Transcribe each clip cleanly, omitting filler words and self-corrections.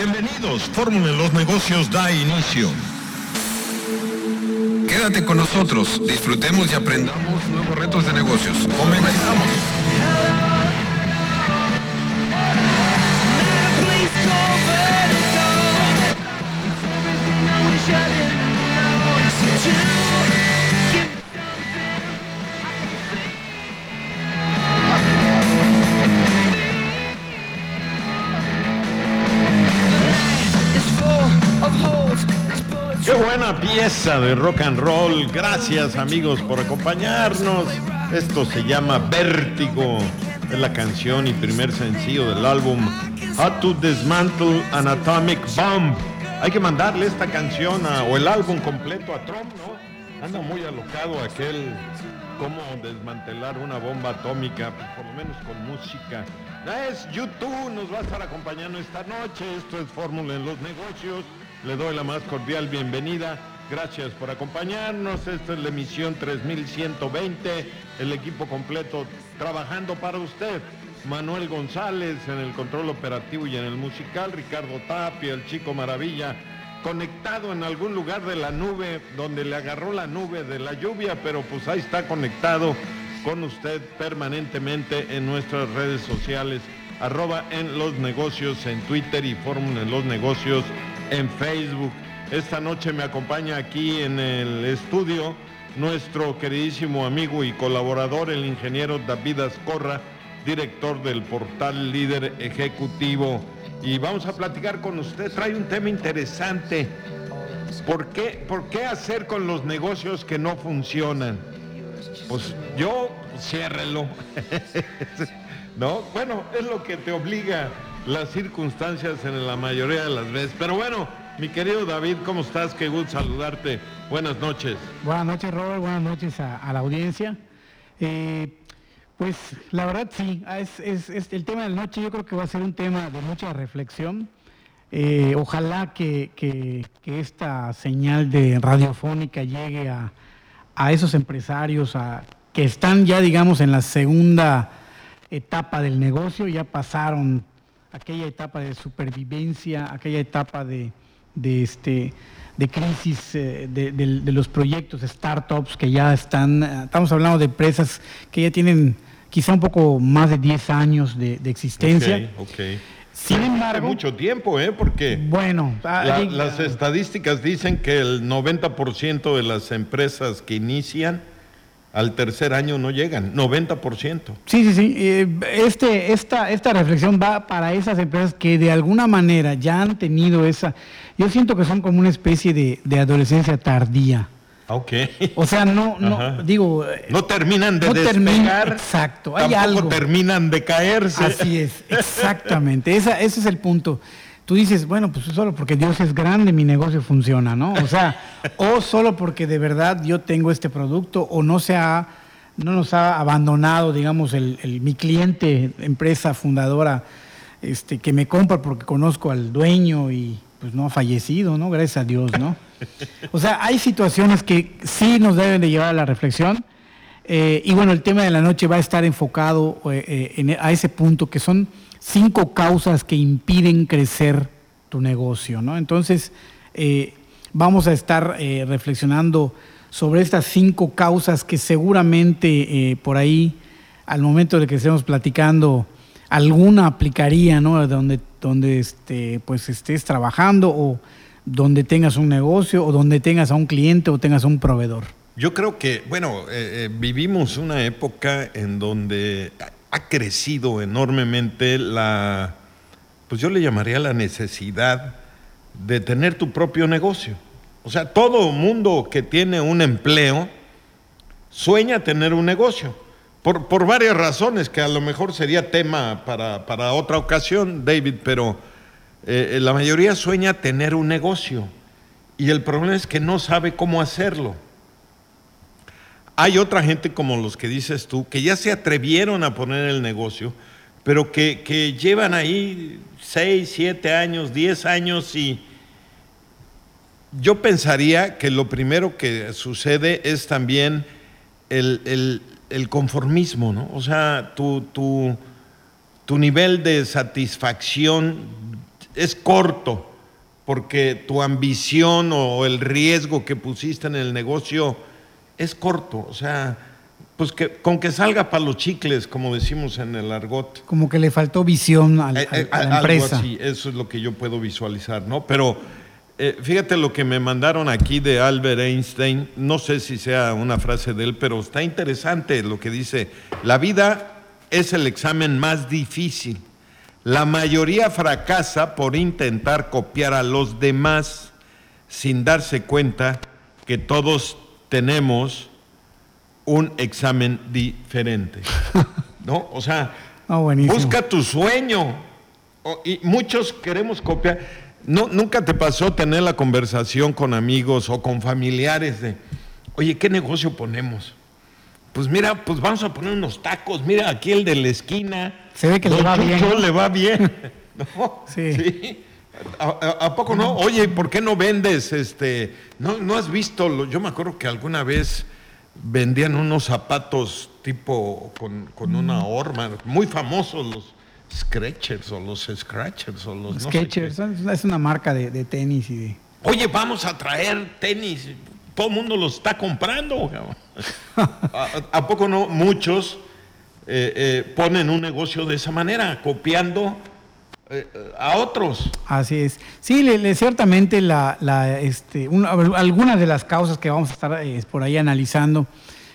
Bienvenidos, Fórmula en los Negocios da inicio. Quédate con nosotros, disfrutemos y aprendamos nuevos retos de negocios. Comenzamos. Qué buena pieza de rock and roll. Gracias, amigos, por acompañarnos. Esto se llama Vértigo. Es la canción y primer sencillo del álbum How to Dismantle an Atomic Bomb. Hay que mandarle esta canción o el álbum completo a Trump, ¿no? Anda muy alocado aquel cómo desmantelar una bomba atómica, pues por lo menos con música. Es YouTube, nos va a estar acompañando esta noche. Esto es Fórmula en los Negocios. Le doy la más cordial bienvenida. Gracias por acompañarnos. Esta es la emisión 3120. El equipo completo trabajando para usted. Manuel González en el control operativo y en el musical. Ricardo Tapia, el Chico Maravilla, conectado en algún lugar de la nube, donde le agarró la nube de la lluvia, pero pues ahí está conectado con usted permanentemente en nuestras redes sociales. @en los negocios en Twitter y Fórmula en los Negocios en Facebook. Esta noche me acompaña aquí en el estudio nuestro queridísimo amigo y colaborador, el ingeniero David Azcorra, director del portal Líder Ejecutivo. Y vamos a platicar con usted. Trae un tema interesante. ¿Por qué hacer con los negocios que no funcionan? Pues ciérrelo. ¿No? Bueno, es lo que te obliga las circunstancias en la mayoría de las veces. Pero bueno, mi querido David, ¿cómo estás? Qué gusto saludarte. Buenas noches. Buenas noches, Robert. Buenas noches a la audiencia. Pues la verdad sí, es el tema de la noche. Yo creo que va a ser un tema de mucha reflexión. Ojalá que esta señal de radiofónica llegue a esos empresarios que están ya, digamos, en la segunda etapa del negocio. Ya pasaron aquella etapa de supervivencia, aquella etapa de crisis de los proyectos, startups que ya estamos hablando de empresas que ya tienen quizá un poco más de 10 años de existencia. Okay. Sin embargo, mucho tiempo, porque bueno, las estadísticas dicen que el 90% de las empresas que inician al tercer año no llegan, 90%. Sí. Esta reflexión va para esas empresas que de alguna manera ya han tenido yo siento que son como una especie de adolescencia tardía. Okay. O sea, no terminan de despegar. Exacto, hay tampoco algo. Terminan de caerse. Así es, exactamente. Ese es el punto. Tú dices, bueno, pues solo porque Dios es grande, mi negocio funciona, ¿no? O sea, o solo porque de verdad yo tengo este producto, o no nos ha abandonado, digamos, mi cliente, empresa fundadora, que me compra porque conozco al dueño y pues no ha fallecido, ¿no? Gracias a Dios, ¿no? O sea, hay situaciones que sí nos deben de llevar a la reflexión. Y bueno, el tema de la noche va a estar enfocado a ese punto, que son 5 causas que impiden crecer tu negocio, ¿no? Entonces, vamos a estar reflexionando sobre estas 5 causas que seguramente por ahí, al momento de que estemos platicando, alguna aplicaría, ¿no? Donde pues estés trabajando, o donde tengas un negocio, o donde tengas a un cliente o tengas a un proveedor. Yo creo que, vivimos una época en donde ha crecido enormemente pues yo le llamaría la necesidad de tener tu propio negocio. O sea, todo mundo que tiene un empleo sueña tener un negocio, por varias razones que a lo mejor sería tema para otra ocasión, David, pero la mayoría sueña tener un negocio y el problema es que no sabe cómo hacerlo. Hay otra gente como los que dices tú, que ya se atrevieron a poner el negocio, pero que llevan ahí 6, 7 años, 10 años, y yo pensaría que lo primero que sucede es también el conformismo, ¿no? O sea, tu nivel de satisfacción es corto, porque tu ambición o el riesgo que pusiste en el negocio es corto. O sea, pues con que salga para los chicles, como decimos en el argot. Como que le faltó visión a la empresa. Algo así, eso es lo que yo puedo visualizar, ¿no? Pero fíjate lo que me mandaron aquí de Albert Einstein, no sé si sea una frase de él, pero está interesante lo que dice: la vida es el examen más difícil. La mayoría fracasa por intentar copiar a los demás sin darse cuenta que todos tenemos un examen diferente, ¿no? O sea, busca tu sueño. Y muchos queremos copiar. No, ¿nunca te pasó tener la conversación con amigos o con familiares de, oye, ¿qué negocio ponemos? Pues mira, pues vamos a poner unos tacos. Mira, aquí el de la esquina. Se ve que le va bien, ¿no? Le va bien. ¿No? Sí. ¿Sí? ¿A poco no? Oye, ¿por qué no vendes? ¿No has visto? Yo me acuerdo que alguna vez vendían unos zapatos tipo con una horma, muy famosos, los Skechers o los Scratchers o los Skechers, no sé qué. Es una marca de tenis y de... Oye, vamos a traer tenis. Todo el mundo los está comprando. ¿A poco no? Muchos ponen un negocio de esa manera, copiando a otros. Así es. Sí, ciertamente algunas de las causas que vamos a estar por ahí analizando,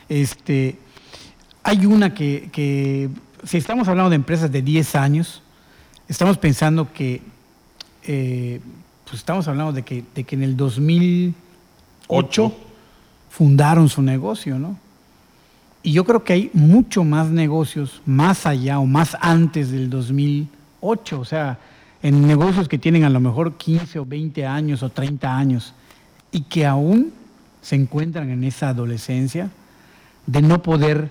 hay una que si estamos hablando de empresas de 10 años, estamos pensando que, pues estamos hablando de que en el 2008 fundaron su negocio, ¿no? Y yo creo que hay mucho más negocios más allá o más antes del 2008, o sea, en negocios que tienen a lo mejor 15 o 20 años o 30 años y que aún se encuentran en esa adolescencia de no poder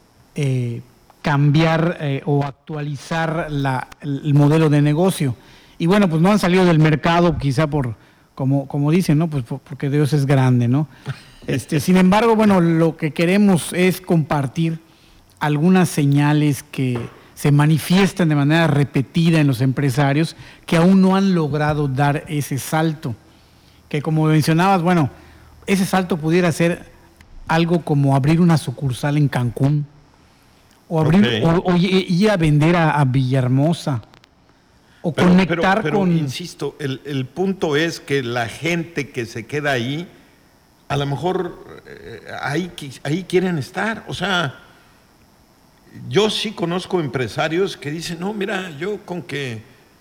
cambiar o actualizar el modelo de negocio. Y bueno, pues no han salido del mercado quizá como dicen, ¿no? Pues porque Dios es grande, ¿no? Sin embargo, bueno, lo que queremos es compartir algunas señales que se manifiestan de manera repetida en los empresarios que aún no han logrado dar ese salto. Que como mencionabas, bueno, ese salto pudiera ser algo como abrir una sucursal en Cancún o ir a vender a Villahermosa o conectar pero, con... Insisto, el punto es que la gente que se queda ahí, a lo mejor ahí quieren estar. O sea, yo sí conozco empresarios que dicen, no, mira, yo con que...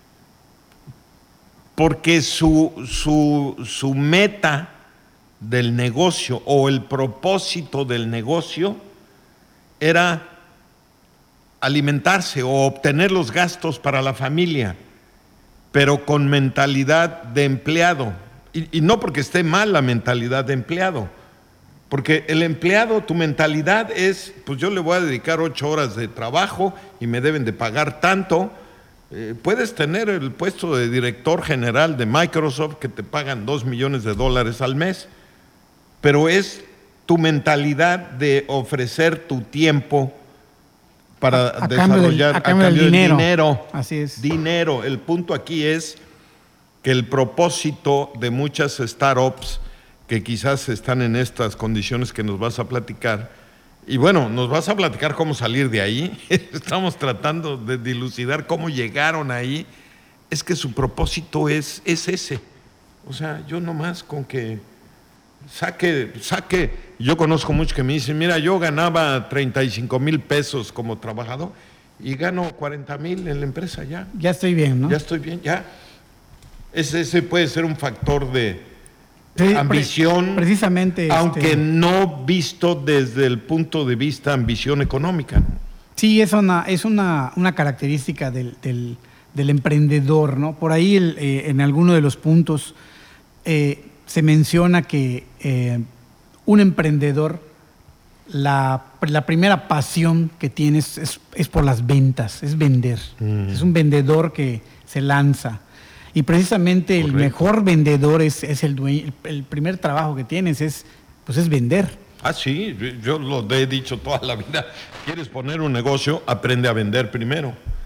Porque su meta del negocio o el propósito del negocio era alimentarse o obtener los gastos para la familia, pero con mentalidad de empleado. Y no porque esté mal la mentalidad de empleado, porque el empleado, tu mentalidad es, pues yo le voy a dedicar 8 horas de trabajo y me deben de pagar tanto. Puedes tener el puesto de director general de Microsoft que te pagan $2 millones al mes, pero es tu mentalidad de ofrecer tu tiempo para desarrollar a cambio del dinero. Así es. Dinero. El punto aquí es que el propósito de muchas startups que quizás están en estas condiciones que nos vas a platicar, y bueno, nos vas a platicar cómo salir de ahí, estamos tratando de dilucidar cómo llegaron ahí, es que su propósito es ese. O sea, yo nomás con que saque, yo conozco muchos que me dicen, mira, yo ganaba 35 mil pesos como trabajador y gano 40 mil en la empresa ya. Ya estoy bien, ¿no? Ya estoy bien, ya. Ese puede ser un factor de ambición, precisamente, aunque no visto desde el punto de vista ambición económica, ¿no? Sí, es una característica del emprendedor, ¿no? Por ahí en alguno de los puntos se menciona que un emprendedor, la primera pasión que tiene es por las ventas, es vender. Es un vendedor que se lanza. Y precisamente el mejor vendedor es el dueño, el primer trabajo que tienes es vender. Ah, sí, yo lo he dicho toda la vida. ¿Quieres poner un negocio? Aprende a vender primero.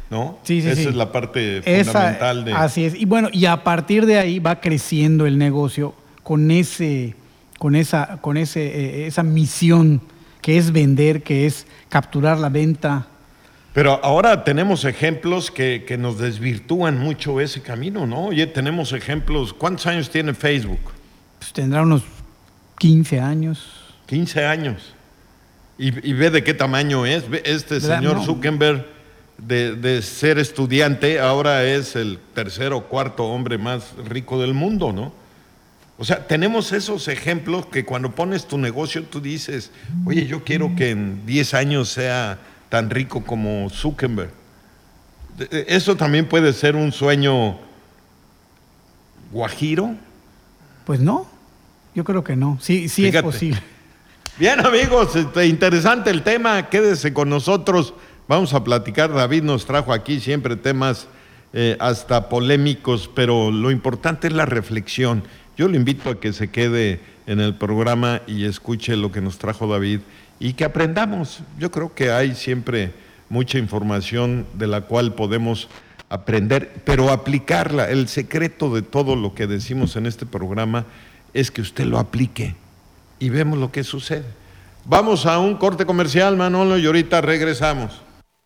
¿no? Sí, sí, Esa sí. es la parte fundamental de... Así es. Y bueno, y a partir de ahí va creciendo el negocio con esa misión que es vender, que es capturar la venta. Pero ahora tenemos ejemplos que nos desvirtúan mucho ese camino, ¿no? Oye, tenemos ejemplos. ¿Cuántos años tiene Facebook? Pues tendrá unos 15 años. 15 años. Y ve de qué tamaño es. Ve, este señor Zuckerberg, de ser estudiante, ahora es el tercer o cuarto hombre más rico del mundo, ¿no? O sea, tenemos esos ejemplos que cuando pones tu negocio tú dices, oye, yo quiero que en 10 años sea tan rico como Zuckerberg. ¿Eso también puede ser un sueño guajiro? Pues no, yo creo que no. Sí, sí es posible. Bien, amigos, interesante el tema, quédese con nosotros, vamos a platicar. David nos trajo aquí siempre temas hasta polémicos, pero lo importante es la reflexión. Yo le invito a que se quede en el programa y escuche lo que nos trajo David y que aprendamos. Yo creo que hay siempre mucha información de la cual podemos aprender, pero aplicarla. El secreto de todo lo que decimos en este programa es que usted lo aplique y vemos lo que sucede. Vamos a un corte comercial, Manolo, y ahorita regresamos.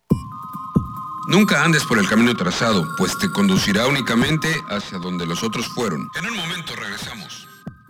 Nunca andes por el camino trazado, pues te conducirá únicamente hacia donde los otros fueron. En un momento regresamos.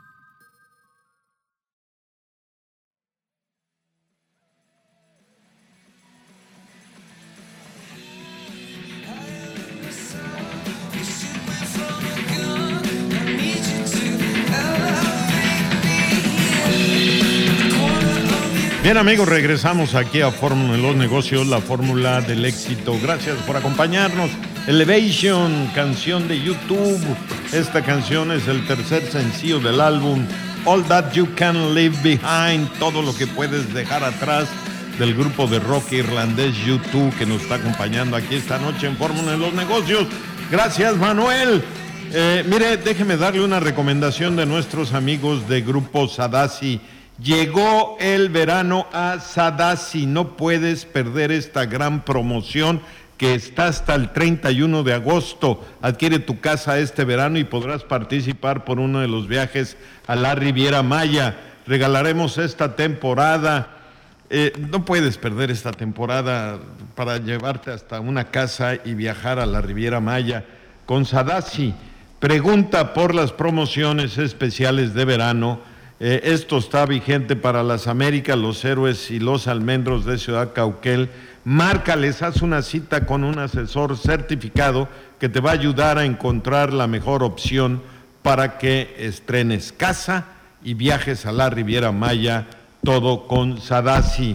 Bien, amigos, regresamos aquí a Fórmula de los Negocios, la fórmula del éxito. Gracias por acompañarnos. Elevation, canción de YouTube. Esta canción es el tercer sencillo del álbum All That You Can Leave Behind, todo lo que puedes dejar atrás, del grupo de rock irlandés U2 que nos está acompañando aquí esta noche en Fórmula de los Negocios. Gracias, Manuel. Mire, déjeme darle una recomendación de nuestros amigos de Grupo Sadasi. Llegó el verano a Sadasi, no puedes perder esta gran promoción que está hasta el 31 de agosto. Adquiere tu casa este verano y podrás participar por uno de los viajes a la Riviera Maya. Regalaremos esta temporada, no puedes perder esta temporada para llevarte hasta una casa y viajar a la Riviera Maya con Sadasi. Pregunta por las promociones especiales de verano. Esto está vigente para las Américas, los Héroes y los Almendros de Ciudad Cauquel. Márcales, haz una cita con un asesor certificado que te va a ayudar a encontrar la mejor opción para que estrenes casa y viajes a la Riviera Maya, todo con Sadasi.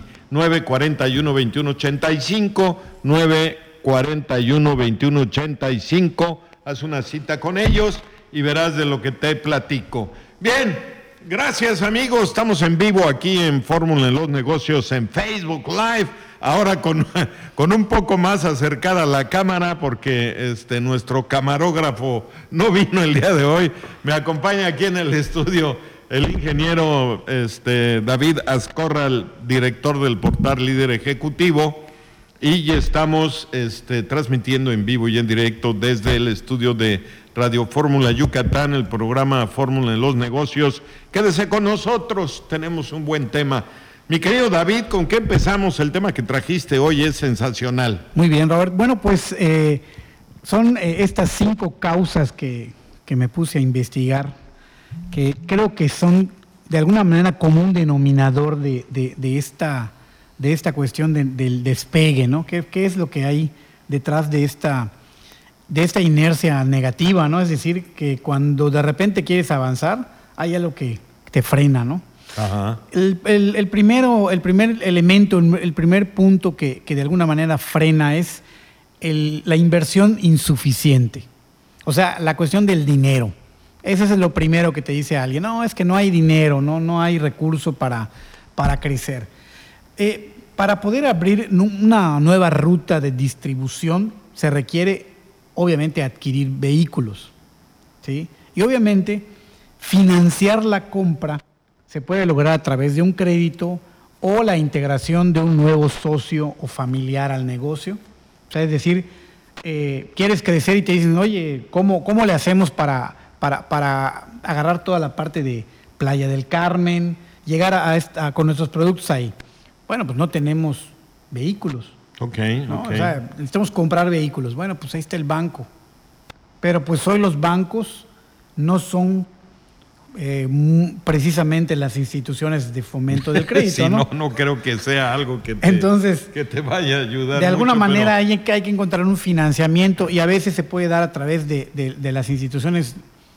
941-2185, 941-2185. Haz una cita con ellos y verás de lo que te platico. Bien. Gracias, amigos, estamos en vivo aquí en Fórmula de los Negocios en Facebook Live, ahora con un poco más acercada a la cámara porque nuestro camarógrafo no vino el día de hoy. Me acompaña aquí en el estudio el ingeniero David Azcorral, director del portal Líder Ejecutivo, y ya estamos transmitiendo en vivo y en directo desde el estudio de Radio Fórmula Yucatán, el programa Fórmula de los Negocios. Quédese con nosotros, tenemos un buen tema. Mi querido David, ¿con qué empezamos? El tema que trajiste hoy es sensacional. Muy bien, Robert. Bueno, pues son estas 5 causas que me puse a investigar, que creo que son de alguna manera como un denominador de esta cuestión del despegue, ¿no? ¿Qué es lo que hay detrás de esta inercia negativa, ¿no? Es decir, que cuando de repente quieres avanzar, hay algo que te frena, ¿no? Ajá. El primer elemento, el primer punto que de alguna manera frena es la inversión insuficiente. O sea, la cuestión del dinero. Ese es lo primero que te dice alguien. No, es que no hay dinero, no hay recurso para crecer. Para poder abrir una nueva ruta de distribución se requiere obviamente adquirir vehículos, ¿sí? Y obviamente financiar la compra se puede lograr a través de un crédito o la integración de un nuevo socio o familiar al negocio. O sea, es decir, quieres crecer y te dicen, oye, ¿cómo le hacemos para agarrar toda la parte de Playa del Carmen, llegar con nuestros productos ahí? Bueno, pues no tenemos vehículos. ¿No? O sea, necesitamos comprar vehículos. Bueno, pues ahí está el banco. Pero pues hoy los bancos no son precisamente las instituciones de fomento del crédito, sí, ¿no? No creo que sea algo que te vaya a ayudar. De alguna mucho, manera hay que encontrar un financiamiento, y a veces se puede dar a través de las instituciones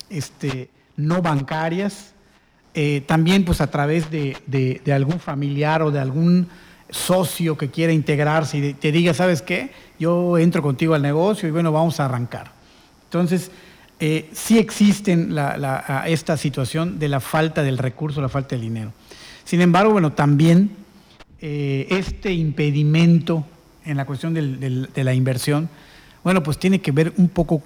no bancarias, también pues a través de algún familiar o de algún socio que quiera integrarse y te diga, ¿sabes qué? Yo entro contigo al negocio y bueno, vamos a arrancar. Entonces, sí existen esta situación de la falta del recurso, la falta del dinero. Sin embargo, bueno, también este impedimento en la cuestión de la inversión, bueno, pues tiene que ver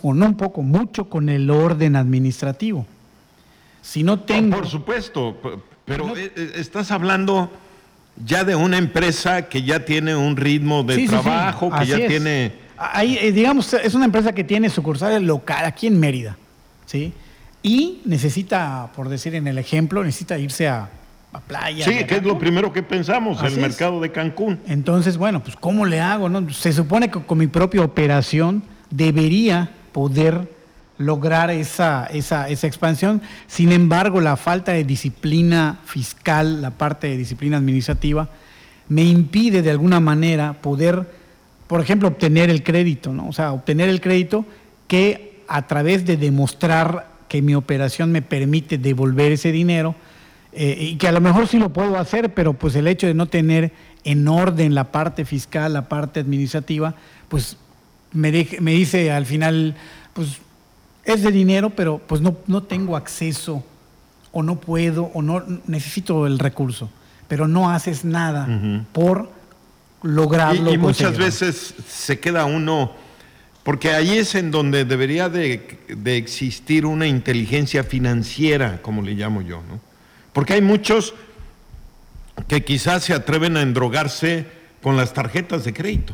mucho con el orden administrativo. Si no tengo... Por supuesto, pero estás hablando ya de una empresa que ya tiene un ritmo de trabajo, que ya tiene... Ahí, digamos, es una empresa que tiene sucursales local aquí en Mérida, ¿sí? Y necesita, por decir en el ejemplo, necesita irse a playa. Sí, que es lo primero que pensamos, el mercado de Cancún. Entonces, bueno, pues ¿cómo le hago, no? Se supone que con mi propia operación debería poder lograr esa expansión. Sin embargo, la falta de disciplina fiscal, la parte de disciplina administrativa, me impide de alguna manera poder, por ejemplo, obtener el crédito, ¿no? O sea, obtener el crédito que a través de demostrar que mi operación me permite devolver ese dinero, y que a lo mejor sí lo puedo hacer, pero pues el hecho de no tener en orden la parte fiscal, la parte administrativa, pues me dice al final, pues es de dinero, pero pues no tengo acceso, o no puedo, o no necesito el recurso, pero no haces nada por lograrlo. Y muchas veces se queda uno, porque ahí es en donde debería de existir una inteligencia financiera, como le llamo yo, ¿no? Porque hay muchos que quizás se atreven a endrogarse con las tarjetas de crédito.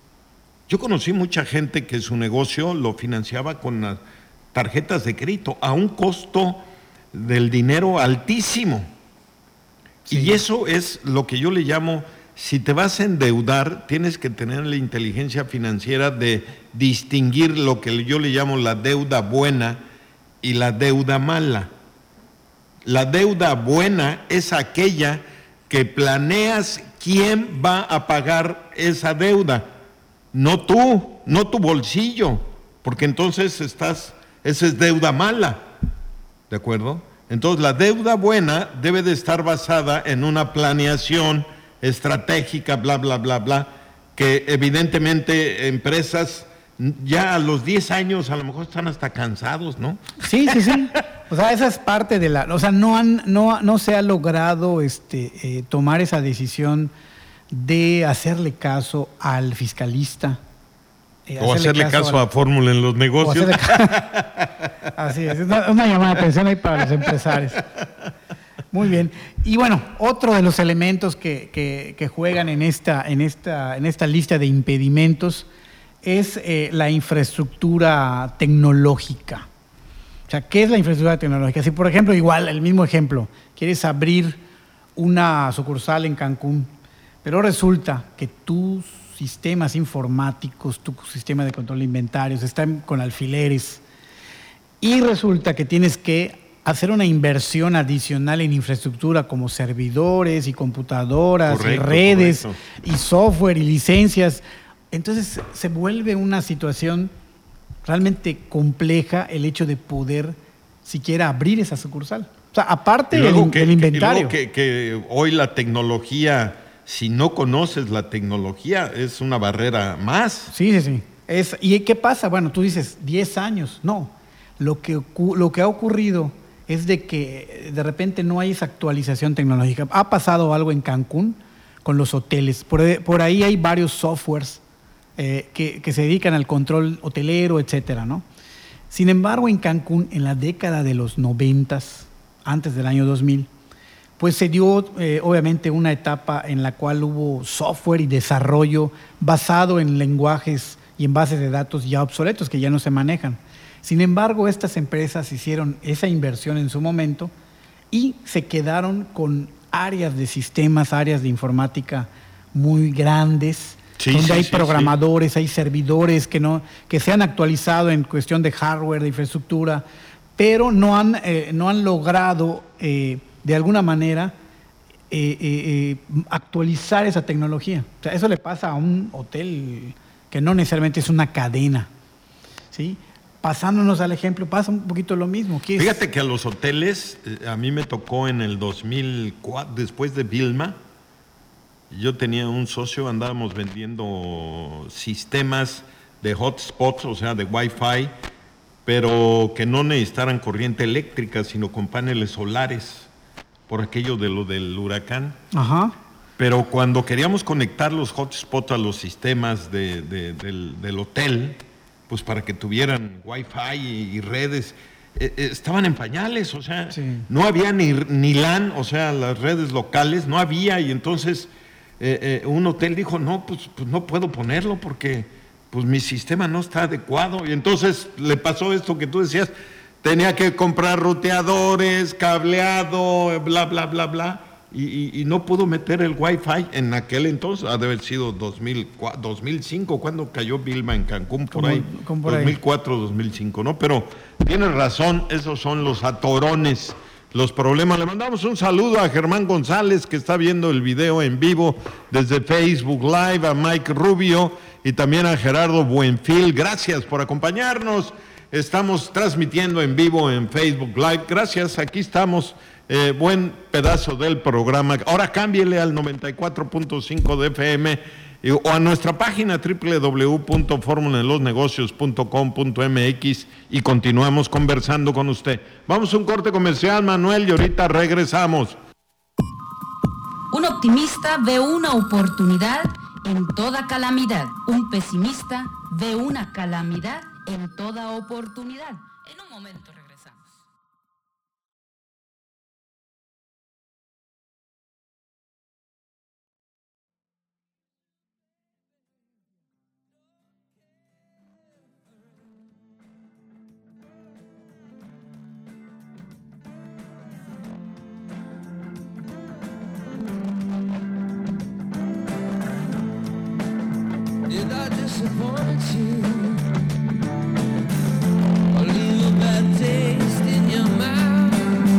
Yo conocí mucha gente que su negocio lo financiaba con las tarjetas de crédito a un costo del dinero altísimo. Sí. Y eso es lo que yo le llamo, si te vas a endeudar, tienes que tener la inteligencia financiera de distinguir lo que yo le llamo la deuda buena y la deuda mala. La deuda buena es aquella que planeas quién va a pagar esa deuda, no tu bolsillo, porque entonces esa es deuda mala, ¿de acuerdo? Entonces la deuda buena debe de estar basada en una planeación estratégica, bla, bla, bla, bla, que evidentemente empresas ya a los 10 años a lo mejor están hasta cansados, ¿no? Sí. O sea, esa es parte de o sea, no se ha logrado tomar esa decisión de hacerle caso al fiscalista. O hacerle caso a Fórmula en los negocios. Así es, una llamada de atención ahí para los empresarios. Muy bien. Y bueno, otro de los elementos que juegan en esta lista de impedimentos es la infraestructura tecnológica. O sea, ¿qué es la infraestructura tecnológica? Si, por ejemplo, igual, el mismo ejemplo, quieres abrir una sucursal en Cancún, pero resulta que tus sistemas informáticos, tu sistema de control de inventarios están con alfileres, y resulta que tienes que hacer una inversión adicional en infraestructura como servidores y computadoras, y redes, y software y licencias. Entonces se vuelve una situación realmente compleja el hecho de poder siquiera abrir esa sucursal. O sea, aparte del inventario. Que hoy la tecnología, si no conoces la tecnología, es una barrera más. Sí. ¿Y qué pasa? Bueno, tú dices 10 años. No, lo que ha ocurrido es de que de repente no hay esa actualización tecnológica. Ha pasado algo en Cancún con los hoteles. Por ahí hay varios softwares que se dedican al control hotelero, etcétera, ¿no? Sin embargo, en Cancún, en la década de los 90s, antes del año 2000, pues se dio obviamente una etapa en la cual hubo software y desarrollo basado en lenguajes y en bases de datos ya obsoletos que ya no se manejan. Sin embargo, estas empresas hicieron esa inversión en su momento y se quedaron con áreas de sistemas, áreas de informática muy grandes, donde hay programadores, hay servidores que se han actualizado en cuestión de hardware, de infraestructura, pero no han logrado de alguna manera actualizar esa tecnología. O sea, eso le pasa a un hotel que no necesariamente es una cadena, ¿sí? Pasándonos al ejemplo, pasa un poquito lo mismo. Fíjate que a los hoteles, a mí me tocó en el 2004, después de Vilma, yo tenía un socio, andábamos vendiendo sistemas de hotspots, o sea, de Wi-Fi, pero que no necesitaran corriente eléctrica, sino con paneles solares, por aquello de lo del huracán. Ajá. Pero cuando queríamos conectar los hotspots a los sistemas del hotel, pues para que tuvieran Wi-Fi y redes, estaban en pañales, o sea, no había ni LAN, o sea, las redes locales, no había, y entonces un hotel dijo, no, pues no puedo ponerlo porque pues mi sistema no está adecuado, y entonces le pasó esto que tú decías, tenía que comprar ruteadores, cableado, bla, bla, bla, bla, y no pudo meter el Wi-Fi en aquel entonces, ha de haber sido 2005, cuando cayó Vilma en Cancún, por ahí, 2004, 2005, ¿no? Pero tienes razón, esos son los atorones, los problemas. Le mandamos un saludo a Germán González, que está viendo el video en vivo desde Facebook Live, a Mike Rubio y también a Gerardo Buenfil. Gracias por acompañarnos. Estamos transmitiendo en vivo en Facebook Live. Gracias, aquí estamos. Buen pedazo del programa. Ahora cámbiele al 94.5 de FM o a nuestra página www.formuladelosnegocios.com.mx y continuamos conversando con usted. Vamos a un corte comercial, Manuel, y ahorita regresamos. Un optimista ve una oportunidad en toda calamidad. Un pesimista ve una calamidad en toda oportunidad. En un momento regresamos. Did I disappoint you? Or leave a bad taste in your mouth?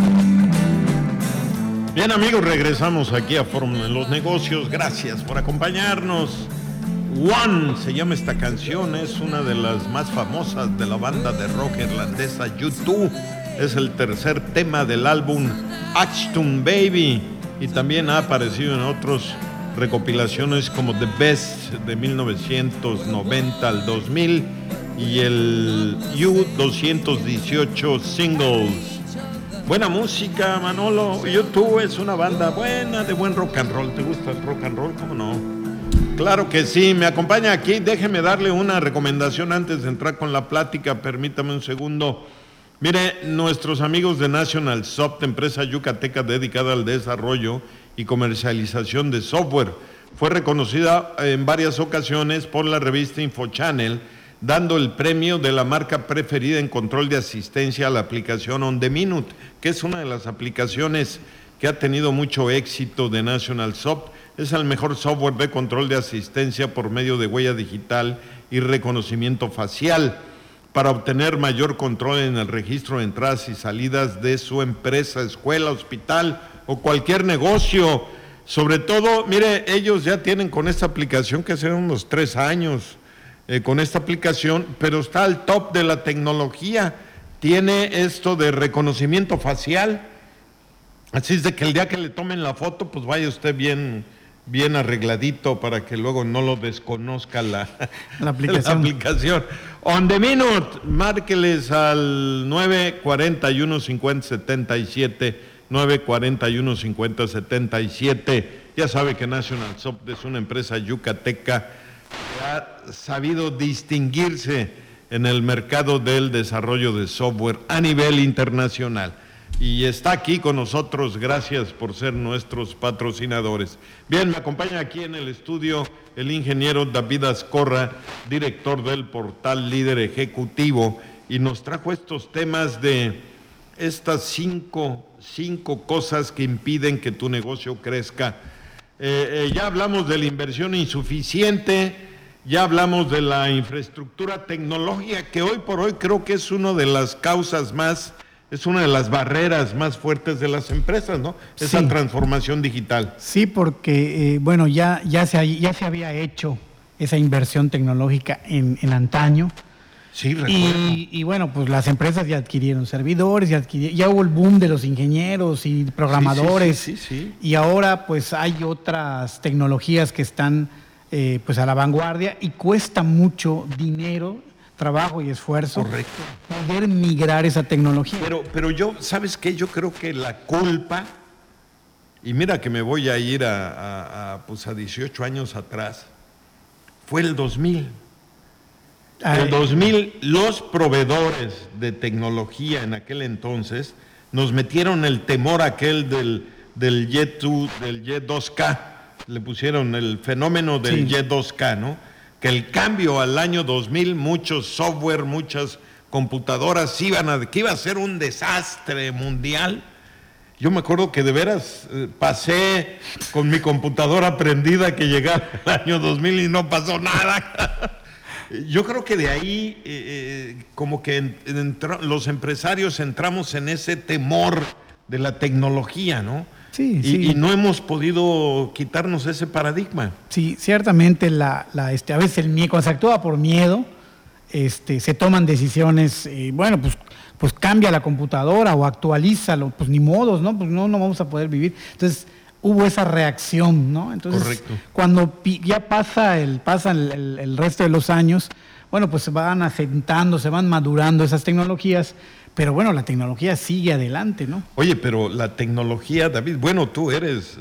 Bien, amigos, regresamos aquí a Fórmula de los Negocios. Gracias por acompañarnos. One se llama esta canción, es una de las más famosas de la banda de rock irlandesa U2. Es el tercer tema del álbum Achtung Baby y también ha aparecido en otros recopilaciones como The Best de 1990 al 2000 y el U218 Singles. Buena música, Manolo. U2 es una banda buena, de buen rock and roll. ¿Te gusta el rock and roll? ¿Cómo no? Claro que sí. Me acompaña aquí. Déjeme darle una recomendación antes de entrar con la plática. Permítame un segundo. Mire, nuestros amigos de National Soft, empresa yucateca dedicada al desarrollo y comercialización de software, fue reconocida en varias ocasiones por la revista InfoChannel, dando el premio de la marca preferida en control de asistencia a la aplicación On The Minute, que es una de las aplicaciones que ha tenido mucho éxito de National Soft. Es el mejor software de control de asistencia por medio de huella digital y reconocimiento facial para obtener mayor control en el registro de entradas y salidas de su empresa, escuela, hospital o cualquier negocio. Sobre todo, mire, ellos ya tienen con esta aplicación que serán unos 3 años con esta aplicación, pero está al top de la tecnología. Tiene esto de reconocimiento facial, así es de que el día que le tomen la foto, pues vaya usted bien arregladito para que luego no lo desconozca la aplicación. On The Minute, márqueles al 941-5077, 941-5077. Ya sabe que National Soft es una empresa yucateca que ha sabido distinguirse en el mercado del desarrollo de software a nivel internacional. y está aquí con nosotros. Gracias por ser nuestros patrocinadores. Bien, me acompaña aquí en el estudio el ingeniero David Azcorra, director del portal Líder Ejecutivo, y nos trajo estos temas de estas cinco cosas que impiden que tu negocio crezca. Ya hablamos de la inversión insuficiente, ya hablamos de la infraestructura tecnológica, que hoy por hoy creo que es una de las causas es una de las barreras más fuertes de las empresas, ¿no? Esa Sí. transformación digital. Sí, porque ya se había hecho esa inversión tecnológica en antaño. Sí, recuerdo. Y bueno, pues las empresas ya adquirieron servidores, ya hubo el boom de los ingenieros y programadores. Sí. Y ahora pues hay otras tecnologías que están pues a la vanguardia y cuesta mucho dinero, trabajo y esfuerzo. Correcto. Poder migrar esa tecnología. Pero yo, ¿sabes qué? Yo creo que la culpa, y mira que me voy a ir a 18 años atrás, fue el 2000. El 2000, los proveedores de tecnología en aquel entonces nos metieron el temor aquel del Y2K, le pusieron el fenómeno del Sí. Y2K, ¿no? Que el cambio al año 2000, muchos software, muchas computadoras que iba a ser un desastre mundial. Yo me acuerdo que de veras pasé con mi computadora prendida que llegara el año 2000 y no pasó nada. Yo creo que de ahí como que los empresarios entramos en ese temor de la tecnología, ¿no? Sí, y, sí. y no hemos podido quitarnos ese paradigma. Sí, ciertamente a veces el miedo, cuando se actúa por miedo, se toman decisiones, pues cambia la computadora o actualízalo, pues ni modos, ¿no? Pues no vamos a poder vivir. Entonces hubo esa reacción, ¿no? Entonces, correcto. Cuando ya pasa el resto de los años, bueno, pues se van asentando, se van madurando esas tecnologías, pero bueno, la tecnología sigue adelante, ¿no? Oye, pero la tecnología, David, bueno, tú eres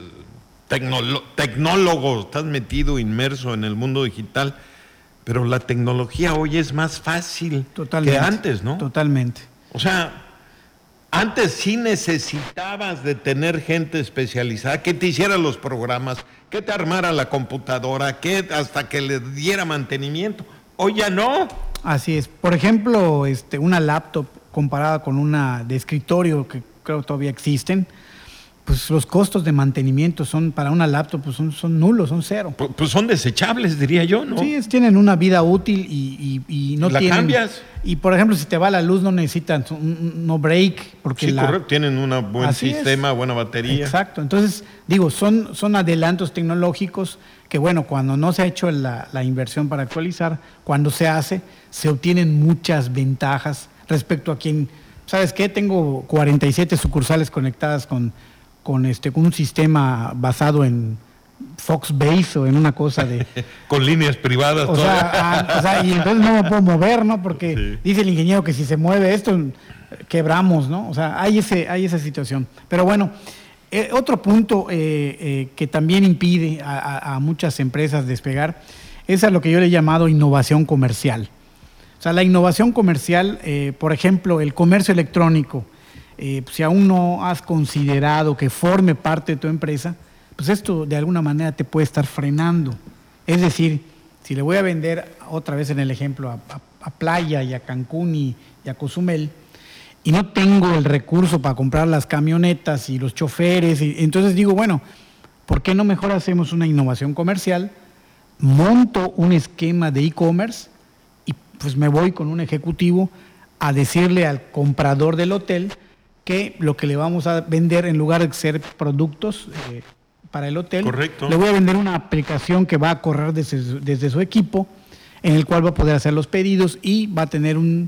tecnólogo, estás metido, inmerso en el mundo digital, pero la tecnología hoy es más fácil Totalmente. que antes, ¿no? Totalmente. O sea, antes sí necesitabas de tener gente especializada que te hiciera los programas, que te armara la computadora, hasta que le diera mantenimiento. Hoy ya no. Así es. Por ejemplo, una laptop comparada con una de escritorio, que creo que todavía existen, pues los costos de mantenimiento para una laptop pues son nulos, son cero. Pues son desechables, diría yo, ¿no? Sí, tienen una vida útil y no ¿La tienen... cambias? Y por ejemplo, si te va la luz no necesitan no break. Porque Sí, correcto, tienen un buen Así es. sistema, buena batería. Exacto. Entonces, son adelantos tecnológicos que, bueno, cuando no se ha hecho la inversión para actualizar, cuando se hace, se obtienen muchas ventajas respecto a quien, ¿sabes qué? Tengo 47 sucursales conectadas con un sistema basado en Foxbase o en una cosa de... Con líneas privadas. O sea, y entonces no me puedo mover, ¿no? Porque Sí. dice el ingeniero que si se mueve esto, quebramos, ¿no? O sea, hay esa situación. Pero bueno, otro punto que también impide a muchas empresas despegar es a lo que yo le he llamado innovación comercial. O sea, la innovación comercial, por ejemplo, el comercio electrónico, si aún no has considerado que forme parte de tu empresa, pues esto de alguna manera te puede estar frenando. Es decir, si le voy a vender otra vez en el ejemplo a Playa y a Cancún y a Cozumel, y no tengo el recurso para comprar las camionetas y los choferes, entonces digo, bueno, ¿por qué no mejor hacemos una innovación comercial? Monto un esquema de e-commerce y pues me voy con un ejecutivo a decirle al comprador del hotel que lo que le vamos a vender, en lugar de ser productos para el hotel, Correcto. le voy a vender una aplicación que va a correr desde su equipo, en el cual va a poder hacer los pedidos y va a tener un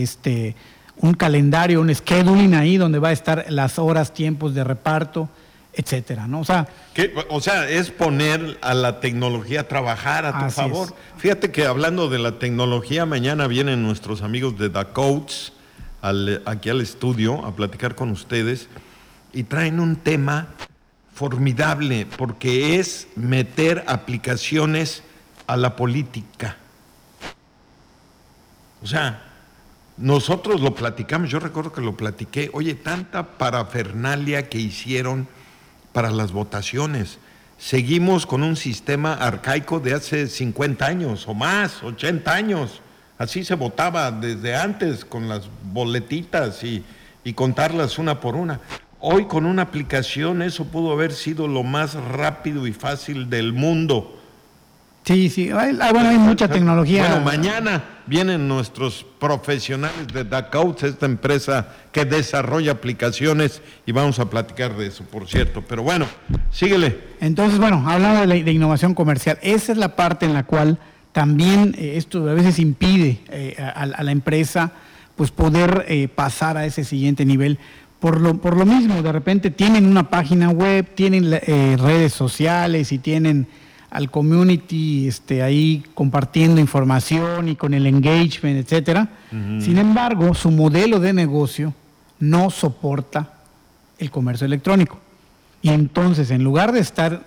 calendario, un scheduling ahí donde va a estar las horas, tiempos de reparto, etcétera, ¿no? O sea, es poner a la tecnología a trabajar a tu Así favor. es. Fíjate que hablando de la tecnología, mañana vienen nuestros amigos de The Coach aquí al estudio a platicar con ustedes y traen un tema formidable porque es meter aplicaciones a la política. O sea, nosotros lo platicamos, yo recuerdo que lo platiqué, oye, tanta parafernalia que hicieron para las votaciones. Seguimos con un sistema arcaico de hace 50 años o más, 80 años. Así se votaba desde antes con las boletitas y contarlas una por una. Hoy con una aplicación eso pudo haber sido lo más rápido y fácil del mundo. Sí, hay mucha tecnología. Bueno, mañana vienen nuestros profesionales de Dacodes, esta empresa que desarrolla aplicaciones, y vamos a platicar de eso, por cierto. Pero bueno, síguele. Entonces, bueno, hablando de innovación comercial, esa es la parte en la cual también esto a veces impide a la empresa pues poder pasar a ese siguiente nivel. Por lo mismo, de repente tienen una página web, tienen redes sociales y tienen al community ahí compartiendo información y con el engagement, etcétera. Uh-huh. Sin embargo, su modelo de negocio no soporta el comercio electrónico. Y entonces, en lugar de estar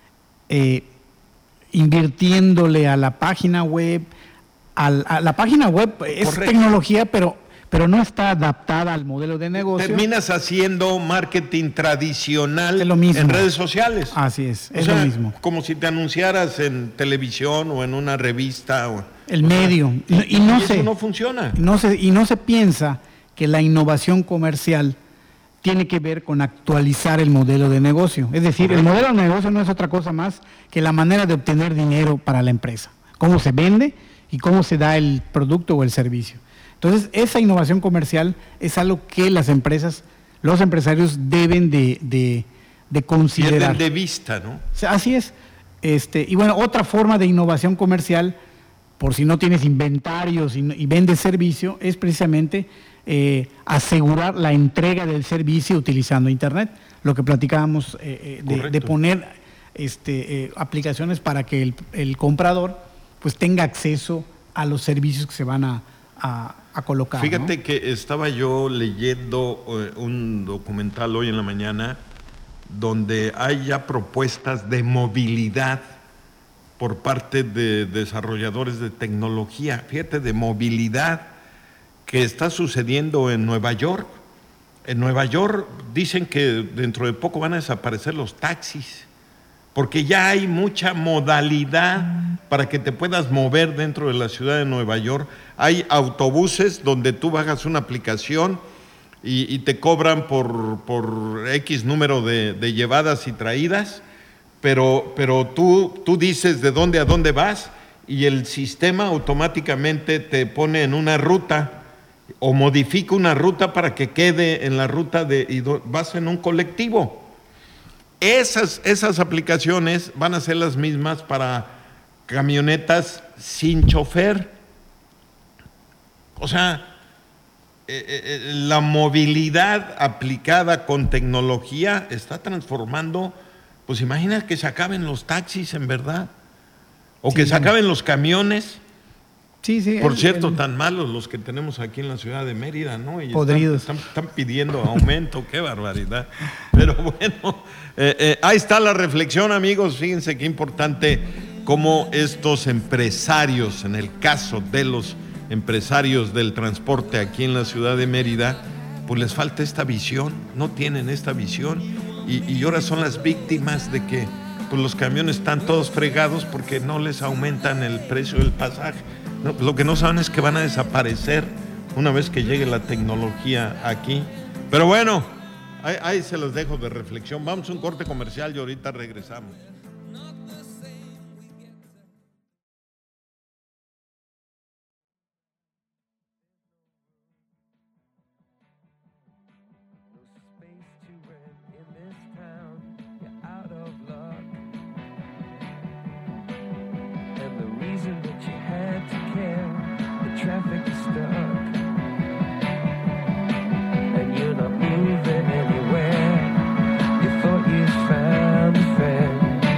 invirtiéndole a la página web, a la página web es correcto, tecnología, pero no está adaptada al modelo de negocio. Terminas haciendo marketing tradicional en redes sociales. Así es lo mismo. Como si te anunciaras en televisión o en una revista. El medio. Y eso no funciona. No se piensa que la innovación comercial tiene que ver con actualizar el modelo de negocio. Es decir, el modelo de negocio no es otra cosa más que la manera de obtener dinero para la empresa. Cómo se vende y cómo se da el producto o el servicio. Entonces, esa innovación comercial es algo que las empresas, los empresarios deben de considerar. Pierden de vista, ¿no? Así es. Y bueno, otra forma de innovación comercial, por si no tienes inventarios y vendes servicio, es precisamente asegurar la entrega del servicio utilizando Internet. Lo que platicábamos de poner aplicaciones para que el comprador pues tenga acceso a los servicios que se van a colocar. Fíjate, ¿no? Que estaba yo leyendo un documental hoy en la mañana donde hay ya propuestas de movilidad por parte de desarrolladores de tecnología. Fíjate, de movilidad que está sucediendo en Nueva York. En Nueva York dicen que dentro de poco van a desaparecer los taxis, porque ya hay mucha modalidad para que te puedas mover dentro de la ciudad de Nueva York. Hay autobuses donde tú bajas una aplicación y te cobran por X número de llevadas y traídas, pero tú dices de dónde a dónde vas y el sistema automáticamente te pone en una ruta o modifica una ruta para que quede en la ruta y vas en un colectivo. Esas aplicaciones van a ser las mismas para camionetas sin chofer. O sea, la movilidad aplicada con tecnología está transformando, pues imagina que se acaben los taxis en verdad, o que se acaben los camiones. Sí. Por cierto, tan malos los que tenemos aquí en la ciudad de Mérida, ¿no? Y podridos. Están pidiendo aumento, qué barbaridad. Pero bueno, ahí está la reflexión, amigos. Fíjense qué importante cómo estos empresarios, en el caso de los empresarios del transporte aquí en la ciudad de Mérida, pues les falta esta visión, no tienen esta visión y ahora son las víctimas de que pues, los camiones están todos fregados porque no les aumentan el precio del pasaje. No, lo que no saben es que van a desaparecer una vez que llegue la tecnología aquí. Pero bueno, ahí se los dejo de reflexión. Vamos a un corte comercial y ahorita regresamos. Traffic is stuck, and you're not moving anywhere. You thought you found a friend,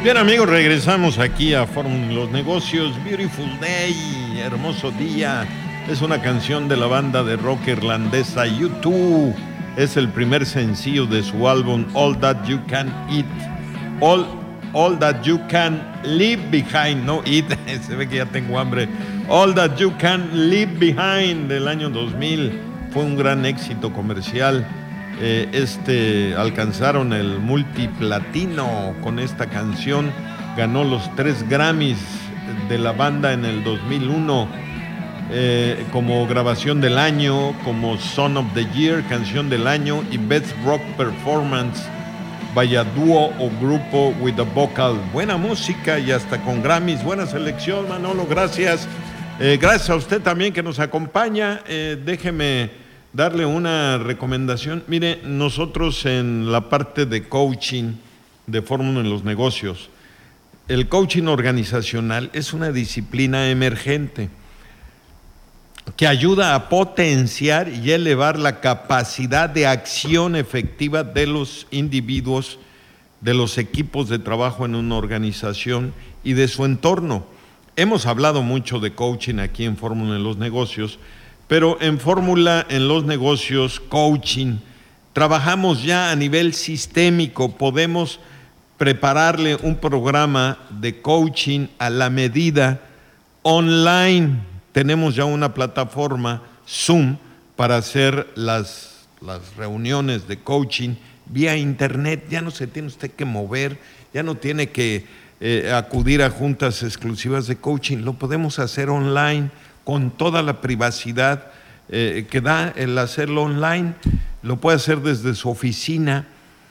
Bien, amigos, regresamos aquí a Fórmula en los Negocios. Beautiful Day, hermoso día. Es una canción de la banda de rock irlandesa U2. Es el primer sencillo de su álbum All That You Can Eat. All That You Can Leave Behind. No eat, se ve que ya tengo hambre. All That You Can Leave Behind del año 2000. Fue un gran éxito comercial. Alcanzaron el multiplatino con esta canción. Ganó los 3 Grammys de la banda en el 2001, como grabación del año, como Song of the Year, canción del año, y Best Rock Performance vaya dúo o grupo with a vocal. Buena música y hasta con Grammys. Buena selección, Manolo, gracias. Gracias a usted también que nos acompaña. Déjeme darle una recomendación. Mire, nosotros en la parte de coaching de Fórmula en los Negocios, el coaching organizacional es una disciplina emergente que ayuda a potenciar y elevar la capacidad de acción efectiva de los individuos, de los equipos de trabajo en una organización y de su entorno. Hemos hablado mucho de coaching aquí en Fórmula en los Negocios, pero en Fórmula en los Negocios, coaching, trabajamos ya a nivel sistémico. Podemos prepararle un programa de coaching a la medida online. Tenemos ya una plataforma Zoom para hacer las reuniones de coaching vía internet. Ya no se tiene usted que mover, ya no tiene que acudir a juntas exclusivas de coaching. Lo podemos hacer online con toda la privacidad que da el hacerlo online. Lo puede hacer desde su oficina.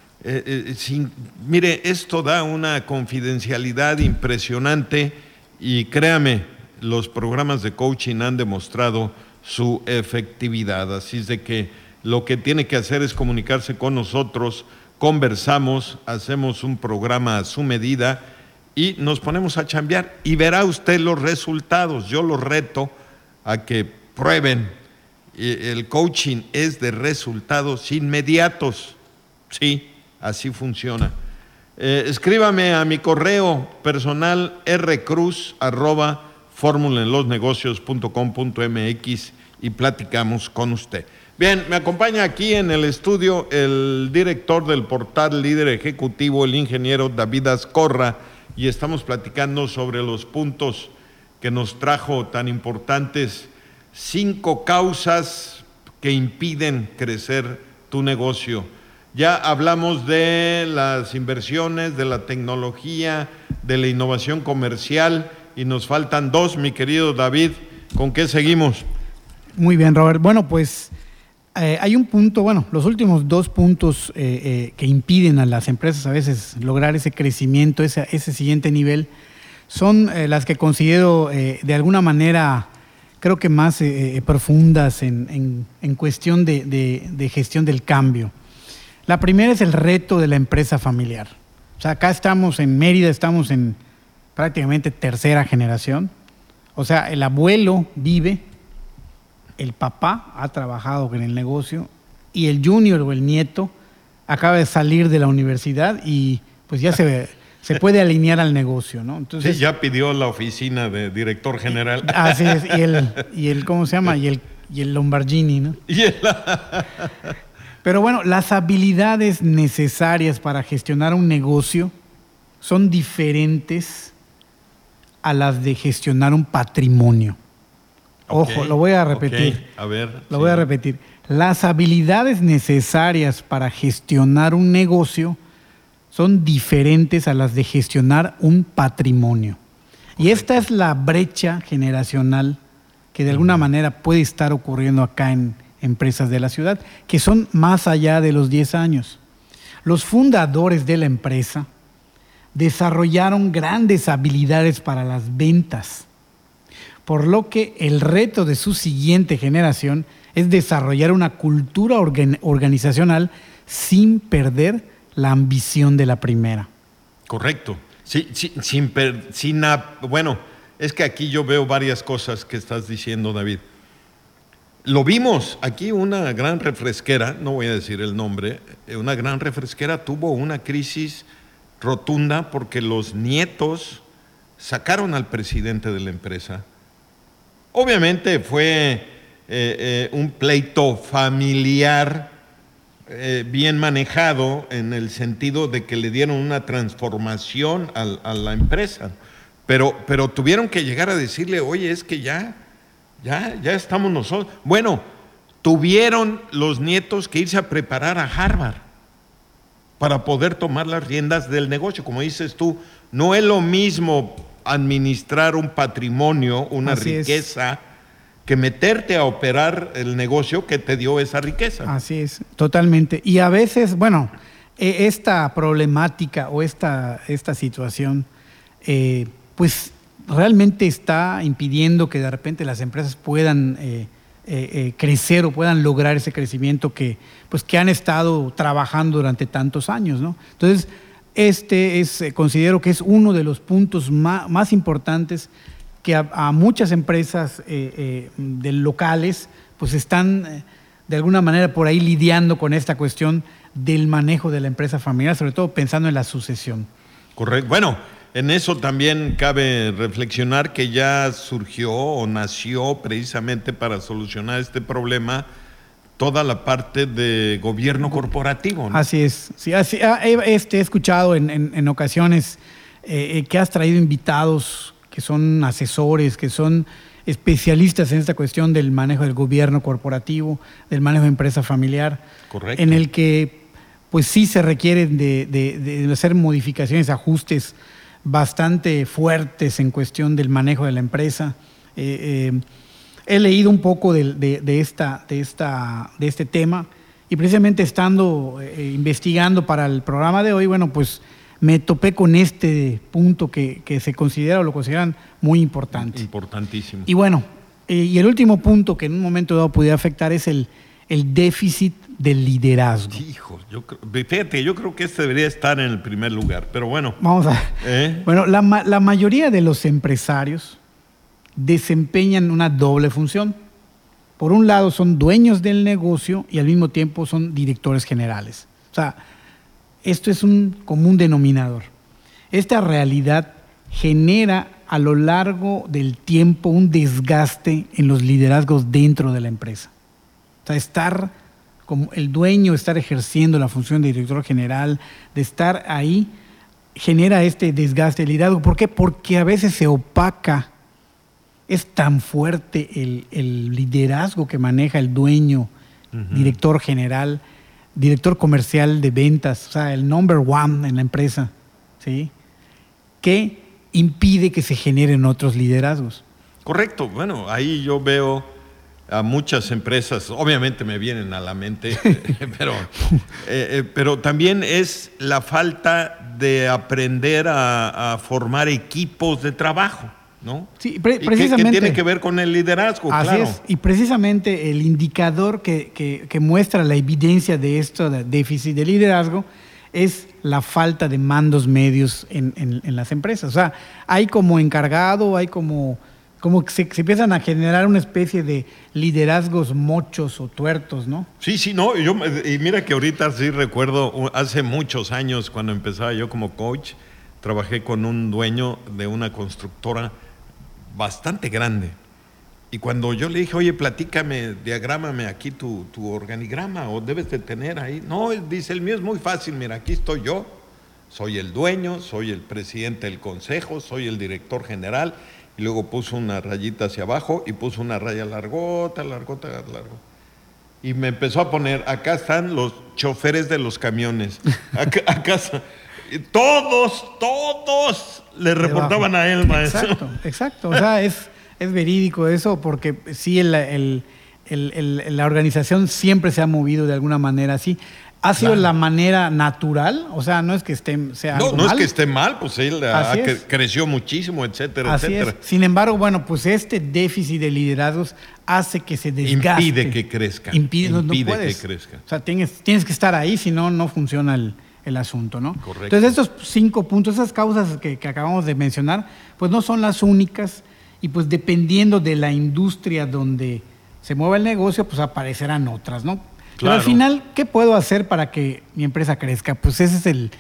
Mire, esto da una confidencialidad impresionante y créame, los programas de coaching han demostrado su efectividad. Así es de que lo que tiene que hacer es comunicarse con nosotros, conversamos, hacemos un programa a su medida y nos ponemos a chambear y verá usted los resultados. Yo los reto a que prueben. El coaching es de resultados inmediatos. Sí, así funciona. Escríbame a mi correo personal rcruz@formulaenlosnegocios.com.mx y platicamos con usted. Bien, me acompaña aquí en el estudio el director del portal Líder Ejecutivo, el ingeniero David Azcorra, y estamos platicando sobre los puntos que nos trajo tan importantes. 5 causas que impiden crecer tu negocio. Ya hablamos de las inversiones, de la tecnología, de la innovación comercial y nos faltan 2, mi querido David. ¿Con qué seguimos? Muy bien, Robert. Bueno, pues hay un punto, los últimos 2 puntos que impiden a las empresas a veces lograr ese crecimiento, ese siguiente nivel, son las que considero de alguna manera, creo que más profundas en cuestión de gestión del cambio. La primera es el reto de la empresa familiar. O sea, acá estamos en Mérida, estamos en prácticamente 3ª generación. O sea, el abuelo vive, el papá ha trabajado en el negocio y el junior o el nieto acaba de salir de la universidad y pues ya se puede alinear al negocio, ¿no? Entonces, sí, ya pidió la oficina de director general. Así es, y el ¿cómo se llama? Y el Lamborghini, ¿no? Pero bueno, las habilidades necesarias para gestionar un negocio son diferentes a las de gestionar un patrimonio. Ojo, lo voy a repetir. A ver. Voy a repetir. Las habilidades necesarias para gestionar un negocio son diferentes a las de gestionar un patrimonio. Correcto. Y esta es la brecha generacional que de alguna manera puede estar ocurriendo acá en empresas de la ciudad, que son más allá de los 10 años. Los fundadores de la empresa desarrollaron grandes habilidades para las ventas, por lo que el reto de su siguiente generación es desarrollar una cultura organizacional sin perder la ambición de la primera. Correcto. Sí, bueno, es que aquí yo veo varias cosas que estás diciendo, David. Lo vimos aquí, una gran refresquera, no voy a decir el nombre, una gran refresquera tuvo una crisis rotunda porque los nietos sacaron al presidente de la empresa. Obviamente fue un pleito familiar bien manejado en el sentido de que le dieron una transformación a la empresa, pero tuvieron que llegar a decirle, oye, es que ya estamos nosotros. Bueno, tuvieron los nietos que irse a preparar a Harvard para poder tomar las riendas del negocio. Como dices tú, no es lo mismo administrar un patrimonio, una riqueza, que meterte a operar el negocio que te dio esa riqueza. Así es, totalmente. Y a veces, bueno, esta problemática o esta situación, pues realmente está impidiendo que de repente las empresas puedan crecer o puedan lograr ese crecimiento que han estado trabajando durante tantos años, ¿no? Entonces, considero que es uno de los puntos más importantes que a muchas empresas locales pues están de alguna manera por ahí lidiando con esta cuestión del manejo de la empresa familiar, sobre todo pensando en la sucesión. Correcto. Bueno, en eso también cabe reflexionar que ya surgió o nació precisamente para solucionar este problema toda la parte de gobierno corporativo, ¿no? Así es. Sí, he escuchado en ocasiones que has traído invitados que son asesores, que son especialistas en esta cuestión del manejo del gobierno corporativo, del manejo de empresa familiar. Correcto. En el que pues sí se requieren de hacer modificaciones, ajustes bastante fuertes en cuestión del manejo de la empresa. He leído un poco de este tema y precisamente estando investigando para el programa de hoy, bueno, pues me topé con este punto que se considera o lo consideran muy importante. Importantísimo. Y bueno, y el último punto que en un momento dado pudiera afectar es el déficit del liderazgo. Hijo, yo creo que este debería estar en el primer lugar, pero bueno. Vamos a ver. Bueno, la mayoría de los empresarios desempeñan una doble función. Por un lado son dueños del negocio y al mismo tiempo son directores generales. O sea, esto es un común denominador. Esta realidad genera a lo largo del tiempo un desgaste en los liderazgos dentro de la empresa. O sea, estar como el dueño, estar ejerciendo la función de director general, de estar ahí, genera este desgaste del liderazgo. ¿Por qué? Porque a veces se opaca. Es tan fuerte el liderazgo que maneja el dueño, director general, director comercial de ventas, o sea, el number one en la empresa, ¿sí? Que impide que se generen otros liderazgos. Correcto. Bueno, ahí yo veo a muchas empresas, obviamente me vienen a la mente, pero también es la falta de aprender a formar equipos de trabajo, ¿no? Sí, precisamente. ¿Qué tiene que ver con el liderazgo? Así claro. Es, y precisamente el indicador que muestra la evidencia de esto, de déficit de liderazgo, es la falta de mandos medios en las empresas. O sea, hay como encargado, hay como que se empiezan a generar una especie de liderazgos mochos o tuertos, ¿no? Sí, no, y mira que ahorita sí recuerdo, hace muchos años cuando empezaba yo como coach, trabajé con un dueño de una constructora bastante grande. Y cuando yo le dije, oye, platícame, diagrámame aquí tu organigrama, o debes de tener ahí. No, dice, el mío es muy fácil, mira, aquí estoy yo, soy el dueño, soy el presidente del consejo, soy el director general, y luego puso una rayita hacia abajo y puso una raya largota. Y me empezó a poner, acá están los choferes de los camiones, acá están. Todos le reportaban a él, maestro. Exacto. O sea, es verídico eso, porque sí, la organización siempre se ha movido de alguna manera así. ¿Ha sido la manera natural? O sea, no es que sea algo mal. No es que esté mal, pues él creció muchísimo, etcétera, Así etcétera. Es. Sin embargo, bueno, pues este déficit de liderazgos hace que se desgaste. Impide que crezca. Impide que crezca. O sea, tienes que estar ahí, si no funciona el asunto, ¿no? Correcto. Entonces, estos 5 puntos, esas causas que acabamos de mencionar, pues no son las únicas, y pues dependiendo de la industria donde se mueva el negocio, pues aparecerán otras, ¿no? Claro. Pero al final, ¿qué puedo hacer para que mi empresa crezca? Pues ese es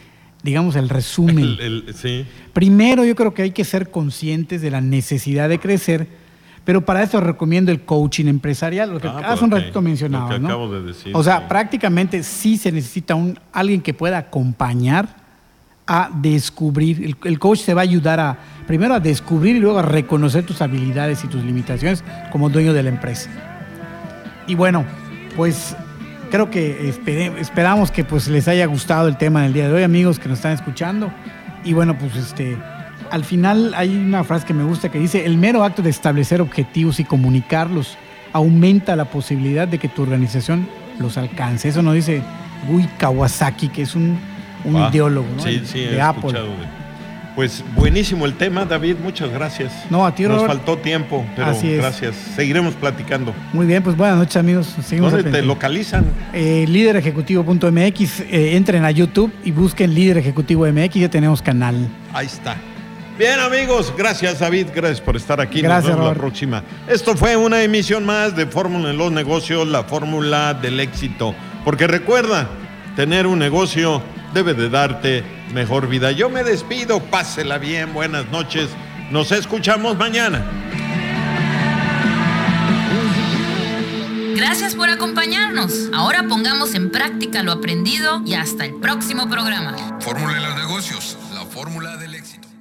digamos, el resumen. Sí. Primero, yo creo que hay que ser conscientes de la necesidad de crecer, pero para eso recomiendo el coaching empresarial, lo que hace un ratito mencionaba, lo que ¿no? acabo de decir, o sea, sí. prácticamente sí se necesita alguien que pueda acompañar a descubrir. El coach te va a ayudar primero a descubrir y luego a reconocer tus habilidades y tus limitaciones como dueño de la empresa. Y bueno, pues creo que esperamos que pues les haya gustado el tema del día de hoy, amigos que nos están escuchando. Y bueno, pues al final hay una frase que me gusta que dice: el mero acto de establecer objetivos y comunicarlos aumenta la posibilidad de que tu organización los alcance. Eso nos dice Gui Kawasaki, que es un ideólogo, ¿no? Sí, de he Apple. escuchado. Pues buenísimo el tema, David, muchas gracias. No, a ti, Nos Robert. faltó tiempo, pero Así es. gracias. Seguiremos platicando. Muy bien, pues buenas noches, amigos. Seguimos ¿Dónde te localizan? Líderejecutivo.mx, entren a YouTube y busquen Líder Ejecutivo MX, ya tenemos canal. Ahí está. Bien, amigos, gracias, David, gracias por estar aquí. Gracias, Nos vemos Robert. la próxima. Esto fue una emisión más de Fórmula en los Negocios, la fórmula del éxito. Porque recuerda, tener un negocio debe de darte mejor vida. Yo me despido, pásela bien, buenas noches. Nos escuchamos mañana. Gracias por acompañarnos. Ahora pongamos en práctica lo aprendido y hasta el próximo programa. Fórmula de los negocios, la fórmula del éxito.